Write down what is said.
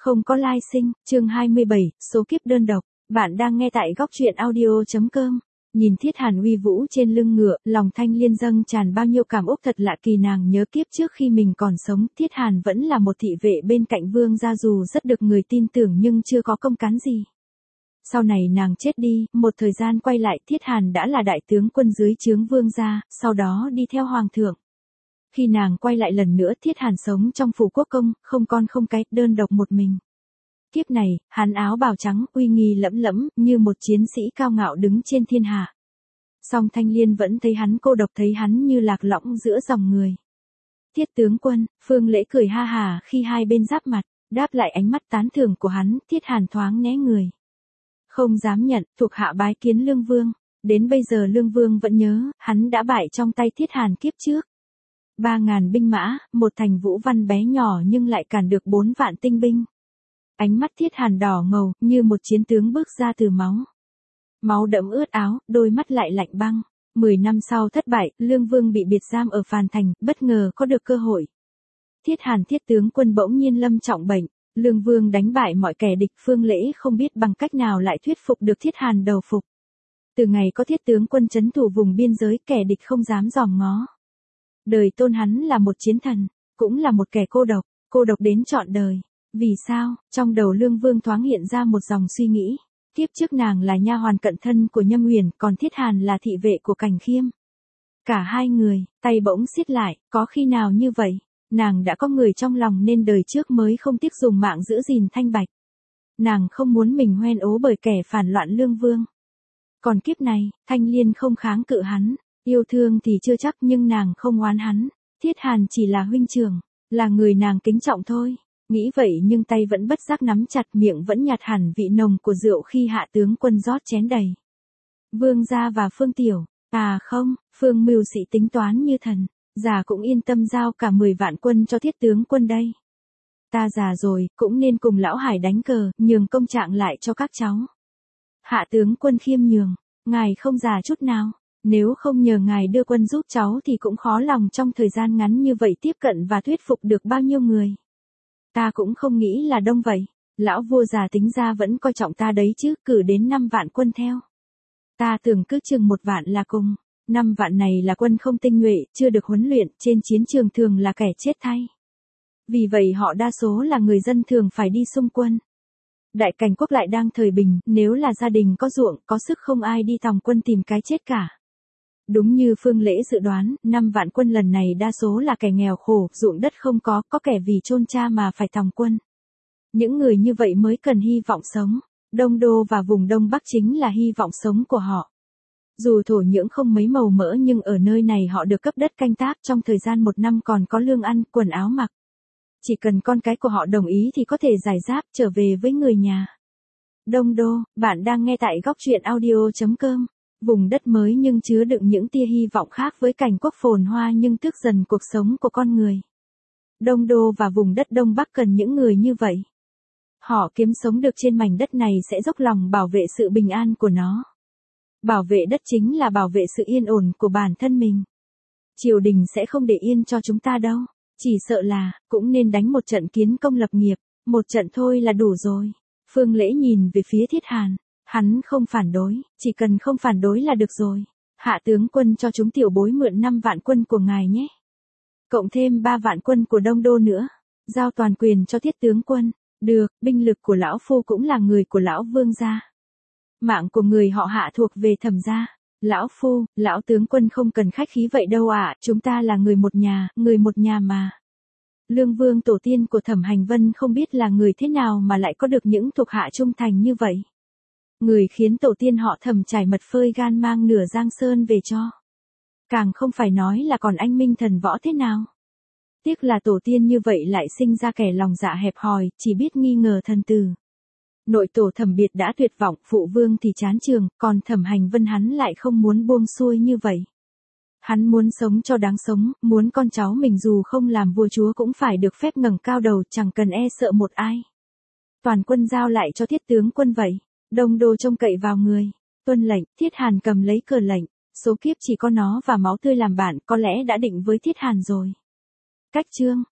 Không có lai sinh, chương 27, số kiếp đơn độc. Bạn đang nghe tại góc truyện audio.com. Nhìn Thiết Hàn uy vũ trên lưng ngựa, lòng Thanh Liên dâng tràn bao nhiêu cảm úc thật lạ kỳ. Nàng nhớ kiếp trước khi mình còn sống, Thiết Hàn vẫn là một thị vệ bên cạnh vương gia, dù rất được người tin tưởng nhưng chưa có công cán gì. Sau này nàng chết đi, một thời gian quay lại, Thiết Hàn đã là đại tướng quân dưới trướng vương gia, sau đó đi theo hoàng thượng. Khi nàng quay lại lần nữa, Thiết Hàn sống trong phủ quốc công, không con không cái, đơn độc một mình. Kiếp này, hắn áo bào trắng, uy nghi lẫm lẫm, như một chiến sĩ cao ngạo đứng trên thiên hạ. Song Thanh Liên vẫn thấy hắn cô độc, thấy hắn như lạc lõng giữa dòng người. Thiết tướng quân, Phương Lễ cười ha hà khi hai bên giáp mặt, đáp lại ánh mắt tán thưởng của hắn. Thiết Hàn thoáng né người. Không dám nhận, thuộc hạ bái kiến Lương Vương. Đến bây giờ Lương Vương vẫn nhớ, hắn đã bại trong tay Thiết Hàn kiếp trước. 3.000 binh mã, một thành Vũ Văn bé nhỏ nhưng lại cản được 4 vạn tinh binh. Ánh mắt Thiết Hàn đỏ ngầu, như một chiến tướng bước ra từ máu. Máu đẫm ướt áo, đôi mắt lại lạnh băng. 10 năm sau thất bại, Lương Vương bị biệt giam ở Phàn Thành, bất ngờ có được cơ hội. Thiết Hàn thiết tướng quân bỗng nhiên lâm trọng bệnh. Lương Vương đánh bại mọi kẻ địch, Phương Lễ không biết bằng cách nào lại thuyết phục được Thiết Hàn đầu phục. Từ ngày có thiết tướng quân trấn thủ vùng biên giới, kẻ địch không dám dòm ngó. Đời tôn hắn là một chiến thần, cũng là một kẻ cô độc đến trọn đời. Vì sao? Trong đầu Lương Vương thoáng hiện ra một dòng suy nghĩ. Kiếp trước nàng là nha hoàn cận thân của Nhâm Uyển, còn Thiết Hàn là thị vệ của Cảnh Khiêm. Cả hai người, tay bỗng siết lại, có khi nào như vậy? Nàng đã có người trong lòng nên đời trước mới không tiếc dùng mạng giữ gìn thanh bạch. Nàng không muốn mình hoen ố bởi kẻ phản loạn Lương Vương. Còn kiếp này, Thanh Liên không kháng cự hắn. Yêu thương thì chưa chắc nhưng nàng không oán hắn. Thiết Hàn chỉ là huynh trưởng, là người nàng kính trọng thôi. Nghĩ vậy nhưng tay vẫn bất giác nắm chặt, miệng vẫn nhạt hẳn vị nồng của rượu khi hạ tướng quân rót chén đầy. Vương gia và Phương Tiểu, à không, Phương mưu sĩ tính toán như thần, già cũng yên tâm giao cả 10 vạn quân cho thiết tướng quân đây. Ta già rồi, cũng nên cùng lão Hải đánh cờ, nhường công trạng lại cho các cháu. Hạ tướng quân khiêm nhường, ngài không già chút nào. Nếu không nhờ ngài đưa quân giúp cháu thì cũng khó lòng trong thời gian ngắn như vậy tiếp cận và thuyết phục được bao nhiêu người. Ta cũng không nghĩ là đông vậy. Lão vua già tính ra vẫn coi trọng ta đấy chứ, cử đến 5 vạn quân theo. Ta tưởng cứ chừng 1 vạn là cùng. 5 vạn này là quân không tinh nhuệ, chưa được huấn luyện, trên chiến trường thường là kẻ chết thay. Vì vậy họ đa số là người dân thường phải đi xung quân. Đại Cảnh quốc lại đang thời bình, nếu là gia đình có ruộng, có sức không ai đi tòng quân tìm cái chết cả. Đúng như Phương Lễ dự đoán, 5 vạn quân lần này đa số là kẻ nghèo khổ, ruộng đất không có kẻ vì chôn cha mà phải tòng quân. Những người như vậy mới cần hy vọng sống. Đông Đô và vùng Đông Bắc chính là hy vọng sống của họ. Dù thổ nhưỡng không mấy màu mỡ nhưng ở nơi này họ được cấp đất canh tác, trong thời gian 1 năm còn có lương ăn, quần áo mặc. Chỉ cần con cái của họ đồng ý thì có thể giải giáp trở về với người nhà. Đông Đô, bạn đang nghe tại góc truyện audio.com. Vùng đất mới nhưng chứa đựng những tia hy vọng khác với cảnh quốc phồn hoa nhưng tước dần cuộc sống của con người. Đông Đô và vùng đất Đông Bắc cần những người như vậy. Họ kiếm sống được trên mảnh đất này sẽ dốc lòng bảo vệ sự bình an của nó. Bảo vệ đất chính là bảo vệ sự yên ổn của bản thân mình. Triều đình sẽ không để yên cho chúng ta đâu. Chỉ sợ là, cũng nên đánh một trận kiến công lập nghiệp. Một trận thôi là đủ rồi. Phương Lễ nhìn về phía Thiết Hàn. Hắn không phản đối, chỉ cần không phản đối là được rồi. Hạ tướng quân cho chúng tiểu bối mượn 5 vạn quân của ngài nhé. Cộng thêm 3 vạn quân của Đông Đô nữa. Giao toàn quyền cho thiết tướng quân. Được, binh lực của lão phu cũng là người của lão vương gia. Mạng của người họ Hạ thuộc về Thẩm gia. Lão phu, lão tướng quân không cần khách khí vậy đâu ạ, chúng ta là người một nhà mà. Lương Vương tổ tiên của Thẩm Hành Vân không biết là người thế nào mà lại có được những thuộc hạ trung thành như vậy. Người khiến tổ tiên họ Thẩm trải mật phơi gan mang nửa Giang Sơn về cho. Càng không phải nói là còn anh minh thần võ thế nào. Tiếc là tổ tiên như vậy lại sinh ra kẻ lòng dạ hẹp hòi, chỉ biết nghi ngờ thần tử. Nội tổ Thẩm Biệt đã tuyệt vọng, phụ vương thì chán trường, còn Thẩm Hành Vân hắn lại không muốn buông xuôi như vậy. Hắn muốn sống cho đáng sống, muốn con cháu mình dù không làm vua chúa cũng phải được phép ngẩng cao đầu, chẳng cần e sợ một ai. Toàn quân giao lại cho thiết tướng quân vậy. Đông Đô trông cậy vào người. Tuân lệnh, Thiết Hàn cầm lấy cờ lệnh. Số kiếp chỉ có nó và máu tươi làm bạn, có lẽ đã định với Thiết Hàn rồi. Cách chương,